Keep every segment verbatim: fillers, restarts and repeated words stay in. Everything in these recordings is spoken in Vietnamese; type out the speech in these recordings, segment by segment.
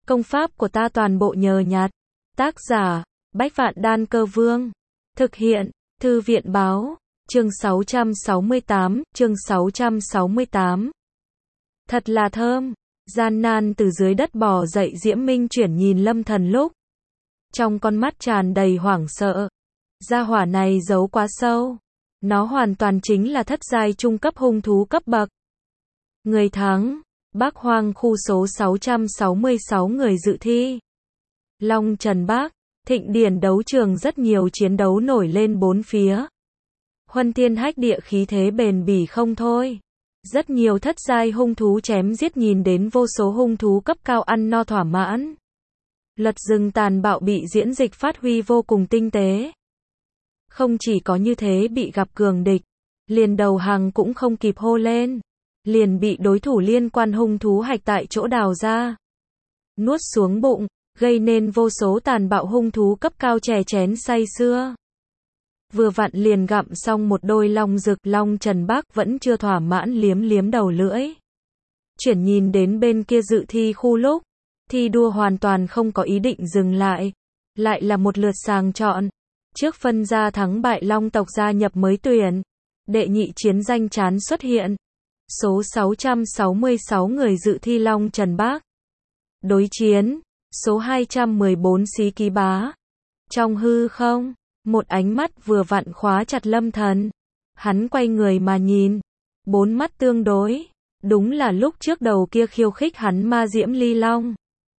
Công pháp của ta toàn bộ nhờ nhặt. Tác giả, Bách Vạn Đan Cơ Vương. Thực hiện, Thư viện Báo. Chương sáu trăm sáu mươi tám, chương sáu trăm sáu mươi tám. Thật là thơm. Gian nan từ dưới đất bò dậy Diễm Minh chuyển nhìn Lâm Thần lúc. Trong con mắt tràn đầy hoảng sợ. Gia hỏa này giấu quá sâu. Nó hoàn toàn chính là thất giai trung cấp hung thú cấp bậc. Người thắng. Bắc Hoang khu số sáu trăm sáu mươi sáu người dự thi. Long Trần Bác. Thịnh điển đấu trường rất nhiều chiến đấu nổi lên bốn phía. Huân thiên hách địa khí thế bền bỉ không thôi. Rất nhiều thất giai hung thú chém giết nhìn đến vô số hung thú cấp cao ăn no thỏa mãn. Luật rừng tàn bạo bị diễn dịch phát huy vô cùng tinh tế. Không chỉ có như thế bị gặp cường địch, liền đầu hàng cũng không kịp hô lên. Liền bị đối thủ liên quan hung thú hạch tại chỗ đào ra. Nuốt xuống bụng, gây nên vô số tàn bạo hung thú cấp cao chè chén say sưa. Vừa vặn liền gặm xong một đôi long rực, Long Trần Bác vẫn chưa thỏa mãn liếm liếm đầu lưỡi. Chuyển nhìn đến bên kia dự thi khu lúc, thi đua hoàn toàn không có ý định dừng lại. Lại là một lượt sàng chọn. Trước phân ra thắng bại long tộc gia nhập mới tuyển. Đệ nhị chiến danh chán xuất hiện. Số sáu trăm sáu mươi sáu người dự thi Long Trần Bác. Đối chiến. Số hai trăm mười bốn Xí Ký Bá. Trong hư không, một ánh mắt vừa vặn khóa chặt Lâm Thần. Hắn quay người mà nhìn. Bốn mắt tương đối. Đúng là lúc trước đầu kia khiêu khích hắn Ma Diễm Ly Long.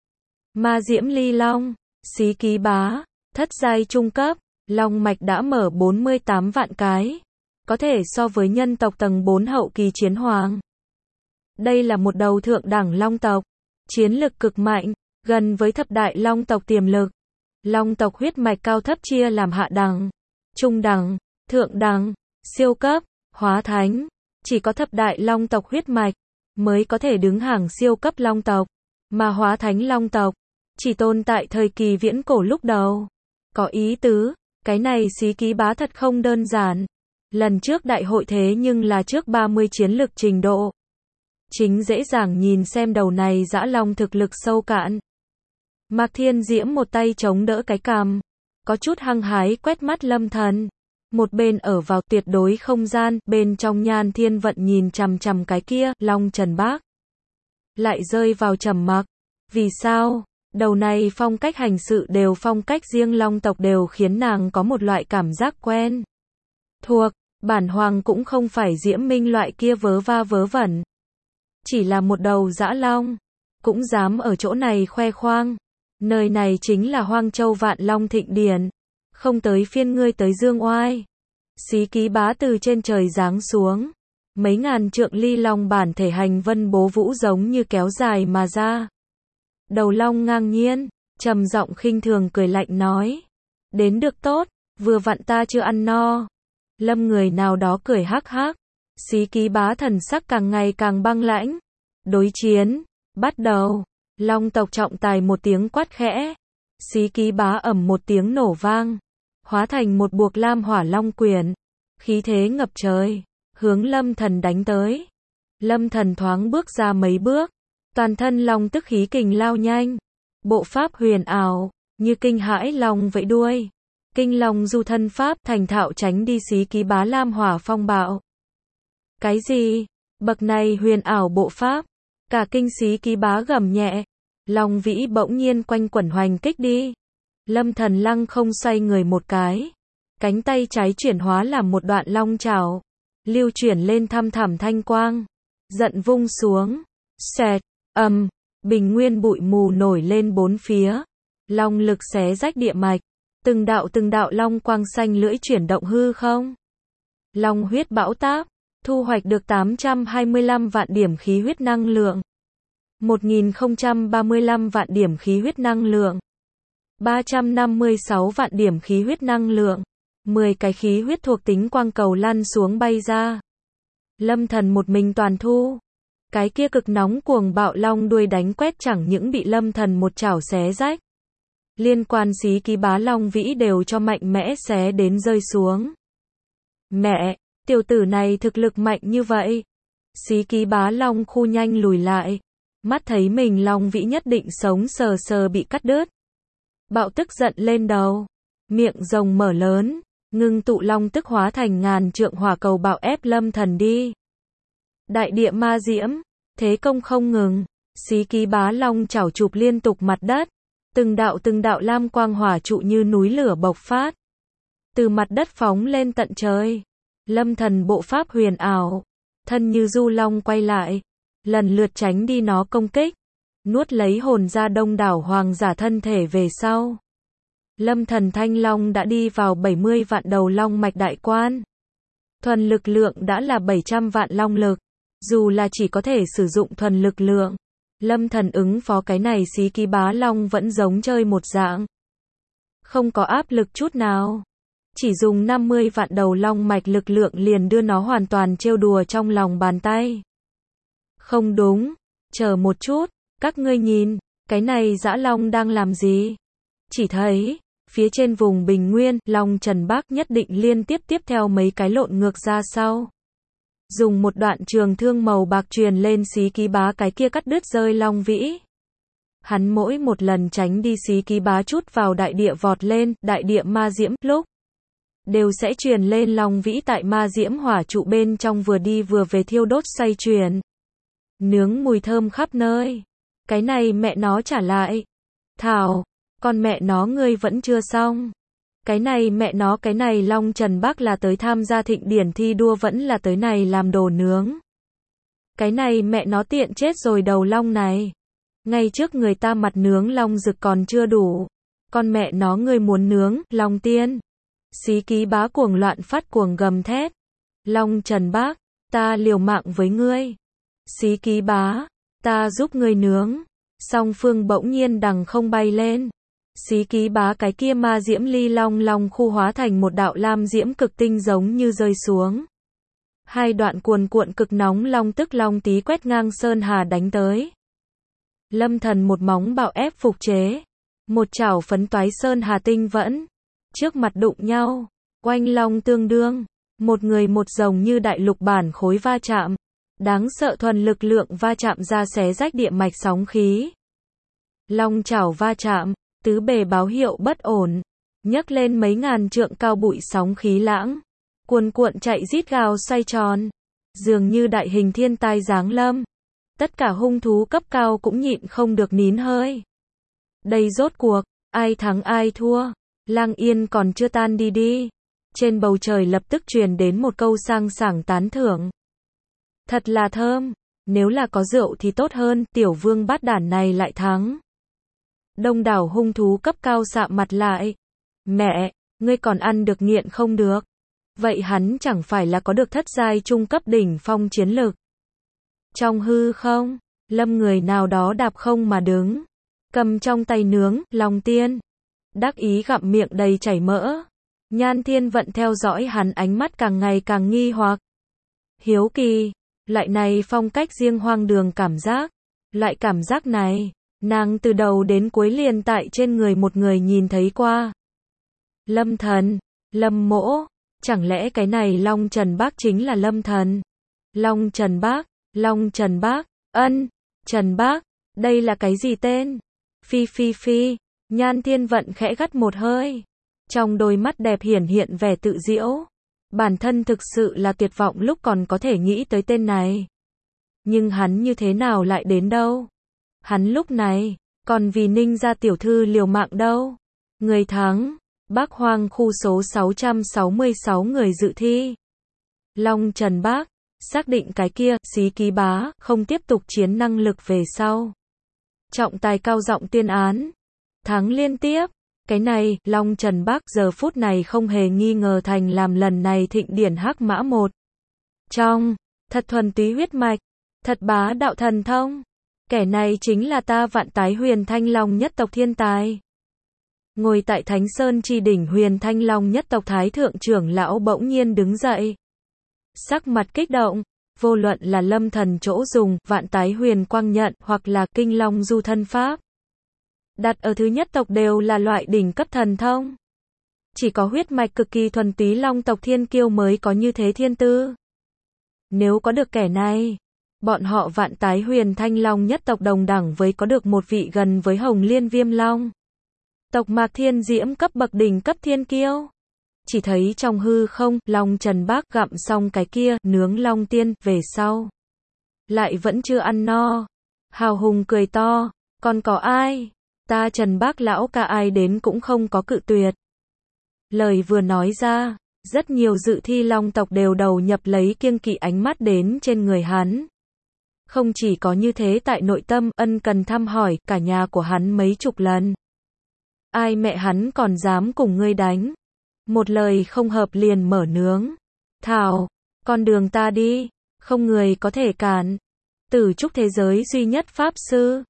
Ma Diễm Ly Long, Xí Ký Bá, thất giai trung cấp, long mạch đã mở bốn mươi tám vạn cái. Có thể so với nhân tộc tầng bốn hậu kỳ chiến hoàng. Đây là một đầu thượng đẳng long tộc. Chiến lực cực mạnh, gần với thập đại long tộc tiềm lực. Long tộc huyết mạch cao thấp chia làm hạ đẳng, trung đẳng, thượng đẳng, siêu cấp, hóa thánh. Chỉ có thập đại long tộc huyết mạch mới có thể đứng hàng siêu cấp long tộc. Mà hóa thánh long tộc chỉ tồn tại thời kỳ viễn cổ lúc đầu. Có ý tứ, cái này Xí Ký Bá thật không đơn giản. Lần trước đại hội thế nhưng là trước ba mươi chiến lực trình độ. Chính dễ dàng nhìn xem đầu này dã long thực lực sâu cạn. Mạc Thiên Diễm một tay chống đỡ cái cằm, có chút hăng hái quét mắt Lâm Thần. Một bên ở vào tuyệt đối không gian, bên trong Nhan Thiên Vận nhìn chằm chằm cái kia, Long Trần Bác. Lại rơi vào trầm mặc. Vì sao? Đầu này phong cách hành sự đều phong cách riêng long tộc đều khiến nàng có một loại cảm giác quen thuộc. Bản hoàng cũng không phải Diễm Minh loại kia vớ va vớ vẩn. Chỉ là một đầu dã long. Cũng dám ở chỗ này khoe khoang. Nơi này chính là Hoang Châu Vạn Long Thịnh Điển. Không tới phiên ngươi tới dương oai. Xí Ký Bá từ trên trời giáng xuống. Mấy ngàn trượng ly long bản thể hành vân bố vũ giống như kéo dài mà ra. Đầu long ngang nhiên, trầm giọng khinh thường cười lạnh nói. Đến được tốt, vừa vặn ta chưa ăn no. Lâm người nào đó cười hắc hắc. Xí Ký Bá thần sắc càng ngày càng băng lãnh. Đối chiến, bắt đầu. Long tộc trọng tài một tiếng quát khẽ. Xí Ký Bá ầm một tiếng nổ vang. Hóa thành một buộc lam hỏa long quyền. Khí thế ngập trời. Hướng Lâm Thần đánh tới. Lâm Thần thoáng bước ra mấy bước. Toàn thân long tức khí kình lao nhanh. Bộ pháp huyền ảo, như kinh hãi long vẫy đuôi. Kinh long du thân pháp thành thạo tránh đi Xí Ký Bá lam hỏa phong bạo. Cái gì? Bậc này huyền ảo bộ pháp. Cả kinh Xí Ký Bá gầm nhẹ. Long vĩ bỗng nhiên quanh quẩn hoành kích đi. Lâm Thần lăng không xoay người một cái. Cánh tay trái chuyển hóa làm một đoạn long trảo. Lưu chuyển lên thăm thẳm thanh quang. Giận vung xuống. Xẹt, ầm, bình nguyên bụi mù nổi lên bốn phía. Long lực xé rách địa mạch. Từng đạo từng đạo long quang xanh lưỡi chuyển động hư không. Long huyết bão táp. Thu hoạch được tám trăm hai mươi lăm vạn điểm khí huyết năng lượng. một nghìn không trăm ba mươi lăm vạn điểm khí huyết năng lượng. ba trăm năm mươi sáu vạn điểm khí huyết năng lượng. mười cái khí huyết thuộc tính quang cầu lăn xuống bay ra. Lâm Thần một mình toàn thu. Cái kia cực nóng cuồng bạo long đuôi đánh quét chẳng những bị Lâm Thần một chảo xé rách. Liên quan Xí Ký Bá long vĩ đều cho mạnh mẽ xé đến rơi xuống. Mẹ, tiểu tử này thực lực mạnh như vậy. Xí Ký Bá long khu nhanh lùi lại. Mắt thấy mình Long Vĩ nhất định sống sờ sờ bị cắt đứt. Bạo tức giận lên đầu. Miệng rồng mở lớn. Ngưng tụ long tức hóa thành ngàn trượng hỏa cầu bạo ép Lâm Thần đi. Đại địa ma diễm. Thế công không ngừng. Xí ký bá long chảo chụp liên tục mặt đất. Từng đạo từng đạo lam quang hỏa trụ như núi lửa bộc phát. Từ mặt đất phóng lên tận trời. Lâm Thần bộ pháp huyền ảo. Thân như du long quay lại. Lần lượt tránh đi nó công kích. Nuốt lấy hồn ra đông đảo hoàng giả thân thể về sau. Lâm Thần Thanh Long đã đi vào bảy mươi vạn đầu long mạch đại quan. Thuần lực lượng đã là bảy trăm vạn long lực. Dù là chỉ có thể sử dụng thuần lực lượng. Lâm Thần ứng phó cái này xí ký bá long vẫn giống chơi một dạng. Không có áp lực chút nào. Chỉ dùng năm mươi vạn đầu long mạch lực lượng liền đưa nó hoàn toàn trêu đùa trong lòng bàn tay. Không đúng. Chờ một chút. Các ngươi nhìn. Cái này dã long đang làm gì? Chỉ thấy. Phía trên vùng bình nguyên, Long Trần Bác nhất định liên tiếp tiếp theo mấy cái lộn ngược ra sau. Dùng một đoạn trường thương màu bạc truyền lên xí ký bá cái kia cắt đứt rơi Long Vĩ. Hắn mỗi một lần tránh đi xí ký bá chút vào đại địa vọt lên, đại địa ma diễm, lúc đều sẽ truyền lên Long Vĩ tại ma diễm hỏa trụ bên trong vừa đi vừa về thiêu đốt xoay truyền. Nướng mùi thơm khắp nơi. Cái này mẹ nó trả lại. Thảo. Con mẹ nó ngươi vẫn chưa xong. Cái này mẹ nó cái này Long Trần Bác là tới tham gia thịnh điển thi đua vẫn là tới này làm đồ nướng. Cái này mẹ nó tiện chết rồi đầu long này. Ngay trước người ta mặt nướng long rực còn chưa đủ. Con mẹ nó ngươi muốn nướng, Long Tiên. Xí ký bá cuồng loạn phát cuồng gầm thét. Long Trần Bác, ta liều mạng với ngươi. Xí ký bá, ta giúp ngươi nướng. Song phương bỗng nhiên đằng không bay lên. Xí ký bá cái kia ma diễm ly long long khu hóa thành một đạo lam diễm cực tinh giống như rơi xuống. Hai đoạn cuồn cuộn cực nóng long tức long tí quét ngang sơn hà đánh tới. Lâm Thần một móng bạo ép phục chế. Một chảo phấn toái sơn hà tinh vẫn. Trước mặt đụng nhau. Oanh long tương đương. Một người một rồng như đại lục bản khối va chạm. Đáng sợ thuần lực lượng va chạm ra xé rách địa mạch sóng khí. Long chảo va chạm. Tứ bề báo hiệu bất ổn. Nhấc lên mấy ngàn trượng cao bụi sóng khí lãng. Cuồn cuộn chạy rít gào xoay tròn. Dường như đại hình thiên tai giáng lâm. Tất cả hung thú cấp cao cũng nhịn không được nín hơi. Đây rốt cuộc, ai thắng ai thua. Lang yên còn chưa tan đi đi. Trên bầu trời lập tức truyền đến một câu sang sảng tán thưởng. Thật là thơm. Nếu là có rượu thì tốt hơn. Tiểu vương bát đản này lại thắng. Đông đảo hung thú cấp cao sạm mặt lại. Mẹ, ngươi còn ăn được nghiện không được. Vậy hắn chẳng phải là có được thất giai trung cấp đỉnh phong chiến lực. Trong hư không, Lâm người nào đó đạp không mà đứng. Cầm trong tay nướng, Long Tiên. Đắc ý gặm miệng đầy chảy mỡ. Nhan Thiên Vận theo dõi hắn ánh mắt càng ngày càng nghi hoặc. Hiếu kỳ, loại này phong cách riêng hoang đường cảm giác. Loại cảm giác này. Nàng từ đầu đến cuối liền tại trên người một người nhìn thấy qua. Lâm Thần, Lâm Mỗ, chẳng lẽ cái này Long Trần Bác chính là Lâm Thần? Long Trần Bác, Long Trần Bác, ân, Trần Bác, đây là cái gì tên? Phi phi phi, Nhan Thiên Vận khẽ gắt một hơi. Trong đôi mắt đẹp hiển hiện vẻ tự giễu. Bản thân thực sự là tuyệt vọng lúc còn có thể nghĩ tới tên này. Nhưng hắn như thế nào lại đến đâu? Hắn lúc này, còn vì Ninh gia tiểu thư liều mạng đâu. Người thắng, Bắc Hoang khu số sáu trăm sáu mươi sáu người dự thi. Long Trần Bác, xác định cái kia, xí ký bá, không tiếp tục chiến năng lực về sau. Trọng tài cao giọng tuyên án. Thắng liên tiếp. Cái này, Long Trần Bác giờ phút này không hề nghi ngờ thành làm lần này thịnh điển hắc mã một. Trong, thật thuần túy huyết mạch, thật bá đạo thần thông. Kẻ này chính là ta Vạn Tái Huyền Thanh Long nhất tộc thiên tài. Ngồi tại Thánh Sơn chi đỉnh Huyền Thanh Long nhất tộc thái thượng trưởng lão bỗng nhiên đứng dậy. Sắc mặt kích động, vô luận là Lâm Thần chỗ dùng, Vạn Tái Huyền Quang Nhận, hoặc là Kinh Long Du Thân Pháp. Đặt ở thứ nhất tộc đều là loại đỉnh cấp thần thông. Chỉ có huyết mạch cực kỳ thuần túy Long tộc thiên kiêu mới có như thế thiên tư. Nếu có được kẻ này, Bọn họ Vạn Tái Huyền Thanh Long nhất tộc đồng đẳng với có được một vị gần với Hồng Liên Viêm Long. Tộc Mạc Thiên Diễm cấp bậc đỉnh cấp thiên kiêu. Chỉ thấy trong hư không, Long Trần Bác gặm xong cái kia, nướng Long Tiên, về sau. Lại vẫn chưa ăn no. Hào hùng cười to, còn có ai? Ta Trần Bác lão ca ai đến cũng không có cự tuyệt. Lời vừa nói ra, rất nhiều dự thi Long tộc đều đầu nhập lấy kiêng kỵ ánh mắt đến trên người hắn. Không chỉ có như thế, tại nội tâm, ân cần thăm hỏi cả nhà của hắn mấy chục lần. Ai mẹ hắn còn dám cùng ngươi đánh? Một lời không hợp liền mở nướng. Thảo, con đường ta đi, không người có thể cản. Tử trúc thế giới duy nhất pháp sư.